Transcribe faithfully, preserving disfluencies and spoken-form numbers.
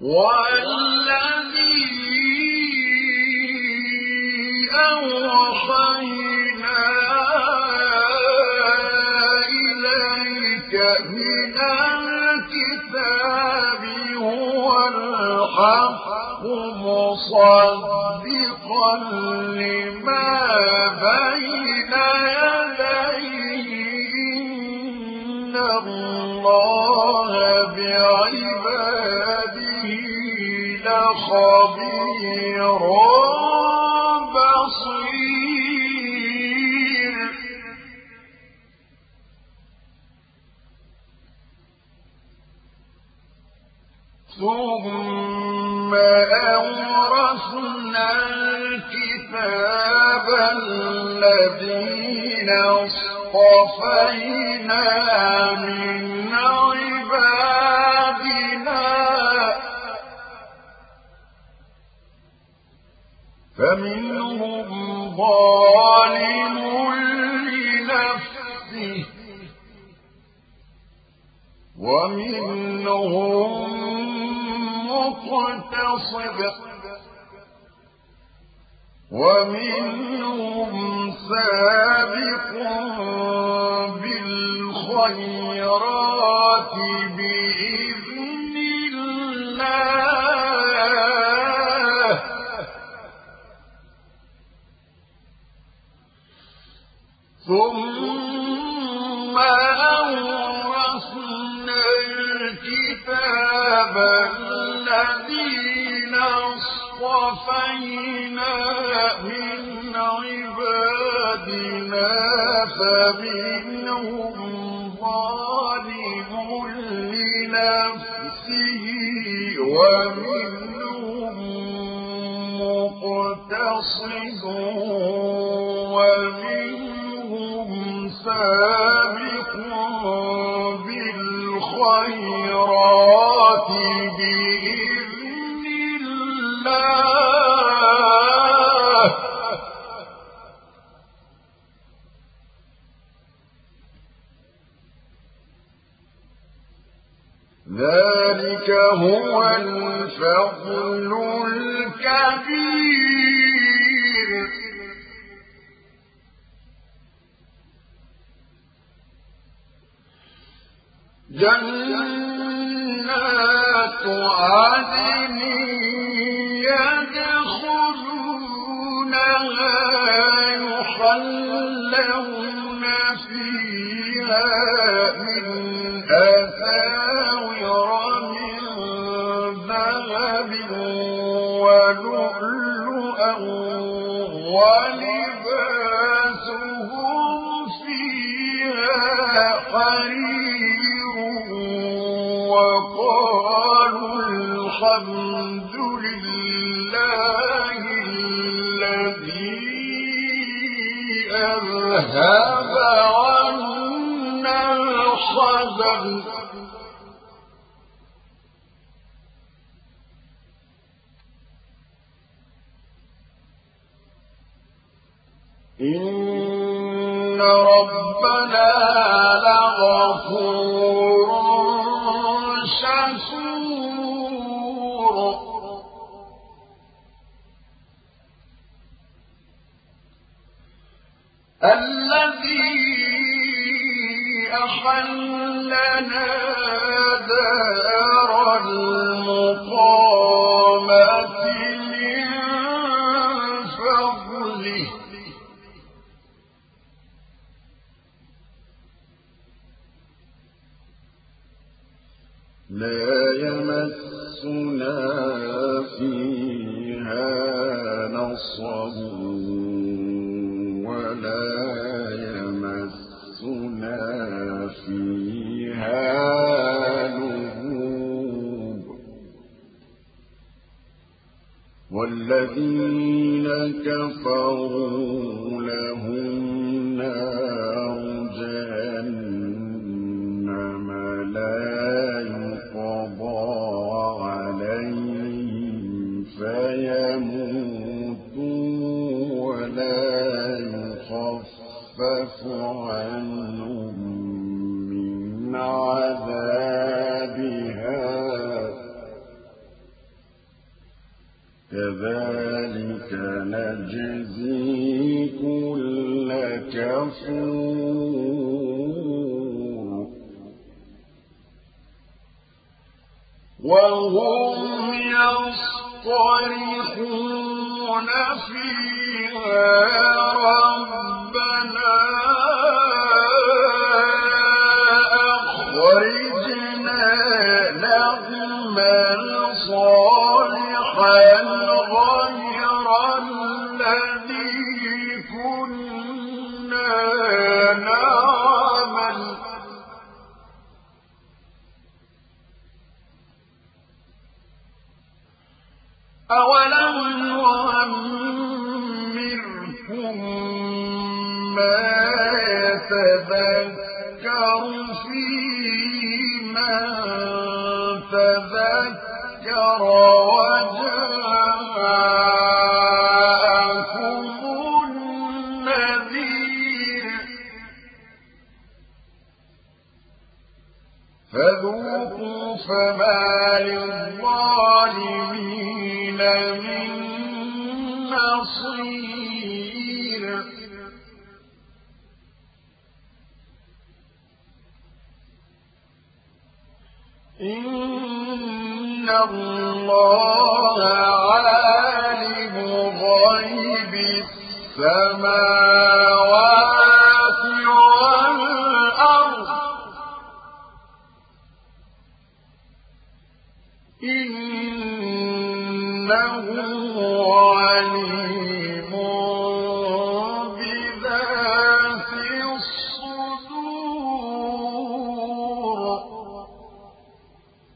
والذي أوحينا إليك من الكتاب هو الحق مصدقا لما بين يديه إن الله بعباده لخبير بصير. ثم أورثنا الكتاب الذين اصطفينا من عبادنا فمنهم ظالم لنفسه ومنهم مقتصد ومنهم سابق بالخيرات بإذن الله ثم أورثنا الكتاب الذين اصطفينا من عبادنا فمنهم ظالم لنفسه ومنهم مقتصد ومنهم سابق بالخيرات بإذن الله ذلك هو الفضل الكبير. جنات عدن يدخلونها يحلون فيها من أساور من ذهب ولؤلؤا ولباسهم فيها حرير وقالوا الحمد لله الذي أذهب عنا الحزن إن ربنا لغفور شكور. الذي أحلنا دار المقامة من فضله لا يمسنا فيها نصب ولا يمسنا فيها لغوب والذين كفروا لهم نار جهنم لا يقضى عليهم فيموتوا ولا يخفف عنهم من عذابها كذلك نجزي كل كفور وهم يصطرخون فيها ربنا أخرجنا نعمل صالحا غير الذي كنا نعمل أولم نعمركم ما يتذكر فيه من تذكر وجاءكم النذير فذوقوا فما للظالمين من نصير إن الله عالم غيب السماوات والأرض إنه عليم